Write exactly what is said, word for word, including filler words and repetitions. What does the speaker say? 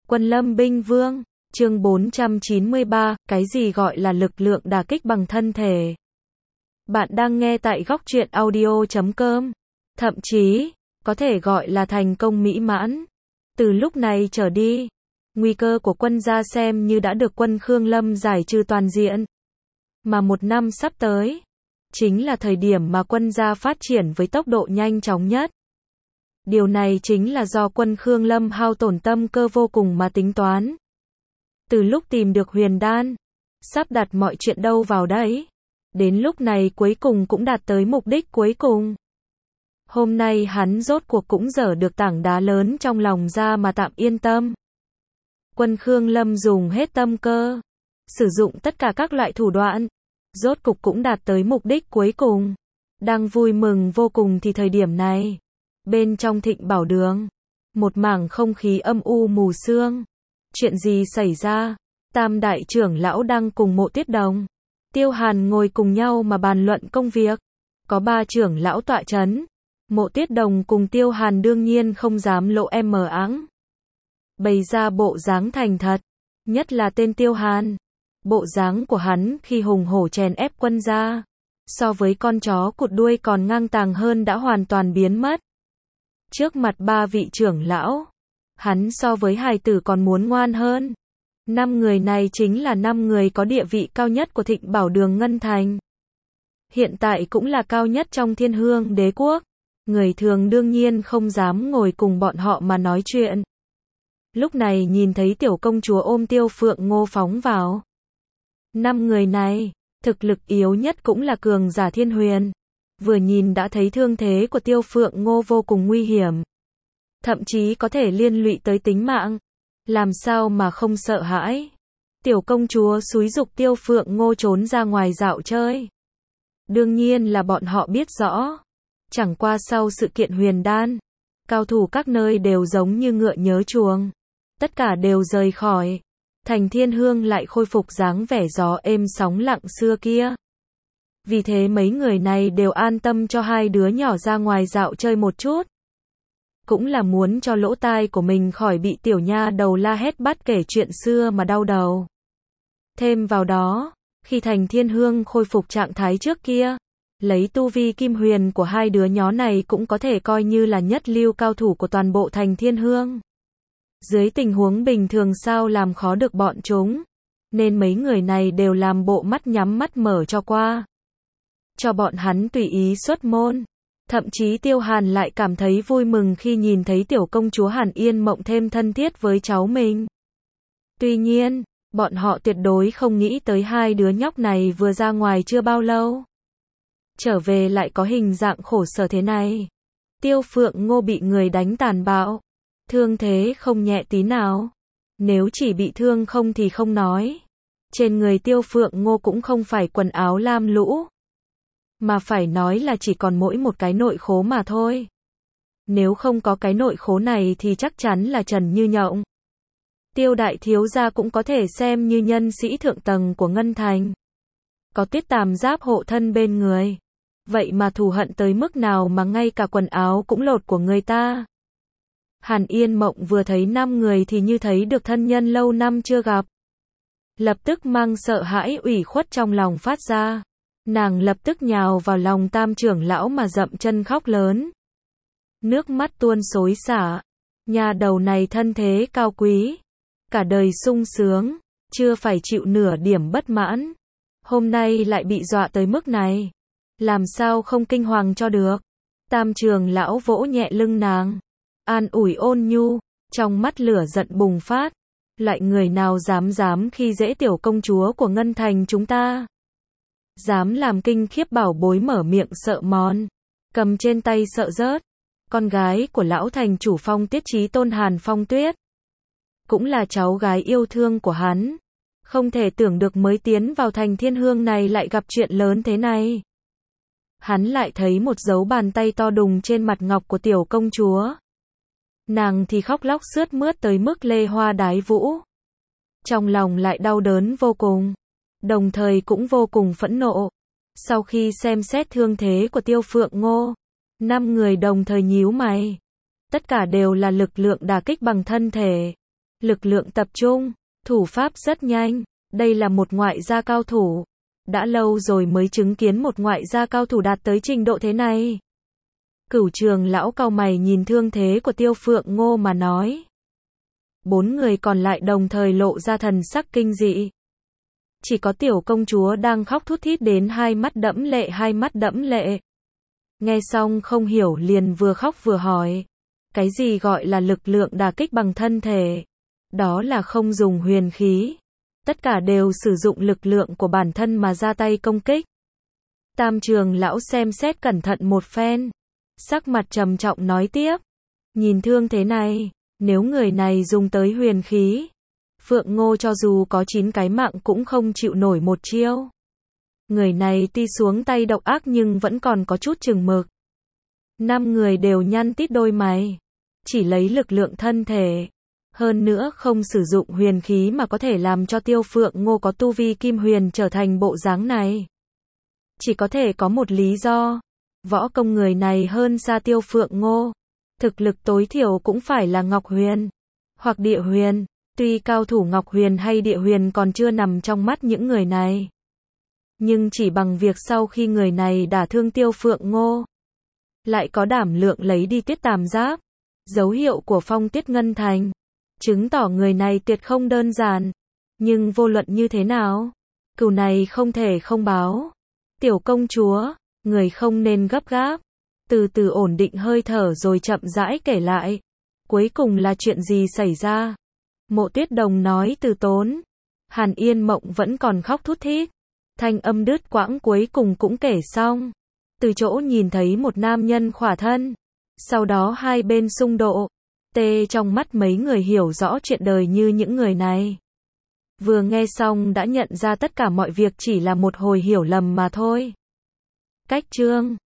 Quân Lâm Binh Vương, chương bốn trăm chín mươi ba, cái gì gọi là lực lượng đả kích bằng thân thể? Bạn đang nghe tại góc truyện audio chấm com. Thậm chí, có thể gọi là thành công mỹ mãn. Từ lúc này trở đi, nguy cơ của quân gia xem như đã được quân Khương Lâm giải trừ toàn diện. Mà một năm sắp tới, chính là thời điểm mà quân gia phát triển với tốc độ nhanh chóng nhất. Điều này chính là do quân Khương Lâm hao tổn tâm cơ vô cùng mà tính toán. Từ lúc tìm được huyền đan, sắp đặt mọi chuyện đâu vào đấy. Đến lúc này cuối cùng cũng đạt tới mục đích cuối cùng. Hôm nay hắn rốt cuộc cũng dở được tảng đá lớn trong lòng ra mà tạm yên tâm. Quân Khương Lâm dùng hết tâm cơ, sử dụng tất cả các loại thủ đoạn, rốt cục cũng đạt tới mục đích cuối cùng. Đang vui mừng vô cùng thì thời điểm này, bên trong Thịnh Bảo Đường, một mảng không khí âm u mù sương. Chuyện gì xảy ra? Tam đại trưởng lão đang cùng Mộ Tiết Đồng, Tiêu Hàn ngồi cùng nhau mà bàn luận công việc. Có ba trưởng lão tọa chấn, Mộ Tiết Đồng cùng Tiêu Hàn đương nhiên không dám lộ em mờ áng, bày ra bộ dáng thành thật, nhất là tên Tiêu Hàn. Bộ dáng của hắn khi hùng hổ chèn ép quân gia, so với con chó cụt đuôi còn ngang tàng hơn đã hoàn toàn biến mất. Trước mặt ba vị trưởng lão, hắn so với hài tử còn muốn ngoan hơn. Năm người này chính là năm người có địa vị cao nhất của Thịnh Bảo Đường Ngân Thành. Hiện tại cũng là cao nhất trong Thiên Hương Đế Quốc. Người thường đương nhiên không dám ngồi cùng bọn họ mà nói chuyện. Lúc này nhìn thấy tiểu công chúa ôm Tiêu Phượng Ngô phóng vào. Năm người này, thực lực yếu nhất cũng là cường giả thiên huyền. Vừa nhìn đã thấy thương thế của Tiêu Phượng Ngô vô cùng nguy hiểm. Thậm chí có thể liên lụy tới tính mạng. Làm sao mà không sợ hãi? Tiểu công chúa xúi giục Tiêu Phượng Ngô trốn ra ngoài dạo chơi. Đương nhiên là bọn họ biết rõ. Chẳng qua sau sự kiện huyền đan, cao thủ các nơi đều giống như ngựa nhớ chuồng. Tất cả đều rời khỏi. Thành Thiên Hương lại khôi phục dáng vẻ gió êm sóng lặng xưa kia. Vì thế mấy người này đều an tâm cho hai đứa nhỏ ra ngoài dạo chơi một chút. Cũng là muốn cho lỗ tai của mình khỏi bị tiểu nha đầu la hét bắt kể chuyện xưa mà đau đầu. Thêm vào đó, khi Thành Thiên Hương khôi phục trạng thái trước kia, lấy tu vi kim huyền của hai đứa nhỏ này cũng có thể coi như là nhất lưu cao thủ của toàn bộ Thành Thiên Hương. Dưới tình huống bình thường sao làm khó được bọn chúng, nên mấy người này đều làm bộ mắt nhắm mắt mở cho qua. Cho bọn hắn tùy ý xuất môn. Thậm chí Tiêu Hàn lại cảm thấy vui mừng khi nhìn thấy tiểu công chúa Hàn Yên Mộng thêm thân thiết với cháu mình. Tuy nhiên, bọn họ tuyệt đối không nghĩ tới hai đứa nhóc này vừa ra ngoài chưa bao lâu, trở về lại có hình dạng khổ sở thế này. Tiêu Phượng Ngô bị người đánh tàn bạo, thương thế không nhẹ tí nào. Nếu chỉ bị thương không thì không nói. Trên người Tiêu Phượng Ngô cũng không phải quần áo lam lũ, mà phải nói là chỉ còn mỗi một cái nội khố mà thôi. Nếu không có cái nội khố này thì chắc chắn là trần như nhộng. Tiêu đại thiếu gia cũng có thể xem như nhân sĩ thượng tầng của Ngân Thành. Có Tuyết Tàm giáp hộ thân bên người. Vậy mà thù hận tới mức nào mà ngay cả quần áo cũng lột của người ta. Hàn Yên Mộng vừa thấy năm người thì như thấy được thân nhân lâu năm chưa gặp. Lập tức mang sợ hãi ủy khuất trong lòng phát ra. Nàng lập tức nhào vào lòng tam trưởng lão mà dậm chân khóc lớn. Nước mắt tuôn xối xả. Nhà đầu này thân thế cao quý, cả đời sung sướng, chưa phải chịu nửa điểm bất mãn. Hôm nay lại bị dọa tới mức này. Làm sao không kinh hoàng cho được. Tam trưởng lão vỗ nhẹ lưng nàng, an ủi ôn nhu, trong mắt lửa giận bùng phát. Lại người nào dám dám khi dễ tiểu công chúa của Ngân Thành chúng ta. Dám làm kinh khiếp bảo bối mở miệng sợ mòn, cầm trên tay sợ rớt. Con gái của lão thành chủ Phong Tiết Chí Tôn Hàn Phong Tuyết, cũng là cháu gái yêu thương của hắn. Không thể tưởng được mới tiến vào Thành Thiên Hương này lại gặp chuyện lớn thế này. Hắn lại thấy một dấu bàn tay to đùng trên mặt ngọc của tiểu công chúa. Nàng thì khóc lóc sướt mướt tới mức lê hoa đái vũ. Trong lòng lại đau đớn vô cùng, đồng thời cũng vô cùng phẫn nộ. Sau khi xem xét thương thế của Tiêu Phượng Ngô, năm người đồng thời nhíu mày. Tất cả đều là lực lượng đả kích bằng thân thể. Lực lượng tập trung, thủ pháp rất nhanh, đây là một ngoại gia cao thủ. Đã lâu rồi mới chứng kiến một ngoại gia cao thủ đạt tới trình độ thế này. Cửu Trường lão cau mày nhìn thương thế của Tiêu Phượng Ngô mà nói. Bốn người còn lại đồng thời lộ ra thần sắc kinh dị. Chỉ có tiểu công chúa đang khóc thút thít đến hai mắt đẫm lệ hai mắt đẫm lệ. Nghe xong không hiểu liền vừa khóc vừa hỏi. Cái gì gọi là lực lượng đả kích bằng thân thể? Đó là không dùng huyền khí. Tất cả đều sử dụng lực lượng của bản thân mà ra tay công kích. Tam Trường lão xem xét cẩn thận một phen. Sắc mặt trầm trọng nói tiếp. Nhìn thương thế này, nếu người này dùng tới huyền khí, Phượng Ngô cho dù có chín cái mạng cũng không chịu nổi một chiêu. Người này tuy xuống tay độc ác nhưng vẫn còn có chút chừng mực. Năm người đều nhăn tít đôi mày. Chỉ lấy lực lượng thân thể. Hơn nữa không sử dụng huyền khí mà có thể làm cho Tiêu Phượng Ngô có tu vi kim huyền trở thành bộ dáng này. Chỉ có thể có một lý do. Võ công người này hơn xa Tiêu Phượng Ngô. Thực lực tối thiểu cũng phải là Ngọc Huyền. Hoặc Địa Huyền. Tuy cao thủ Ngọc Huyền hay Địa Huyền còn chưa nằm trong mắt những người này. Nhưng chỉ bằng việc sau khi người này đả thương Tiêu Phượng Ngô. Lại có đảm lượng lấy đi Tiết Tam Giáp. Dấu hiệu của Phong Tiết Ngân Thành. Chứng tỏ người này tuyệt không đơn giản. Nhưng vô luận như thế nào, cừu này không thể không báo. Tiểu công chúa, người không nên gấp gáp. Từ từ ổn định hơi thở rồi chậm rãi kể lại. Cuối cùng là chuyện gì xảy ra? Mộ Tuyết Đồng nói từ tốn. Hàn Yên Mộng vẫn còn khóc thút thít. Thanh âm đứt quãng cuối cùng cũng kể xong. Từ chỗ nhìn thấy một nam nhân khỏa thân. Sau đó hai bên xung độ. Tê trong mắt mấy người hiểu rõ chuyện đời như những người này. Vừa nghe xong đã nhận ra tất cả mọi việc chỉ là một hồi hiểu lầm mà thôi. Cách chương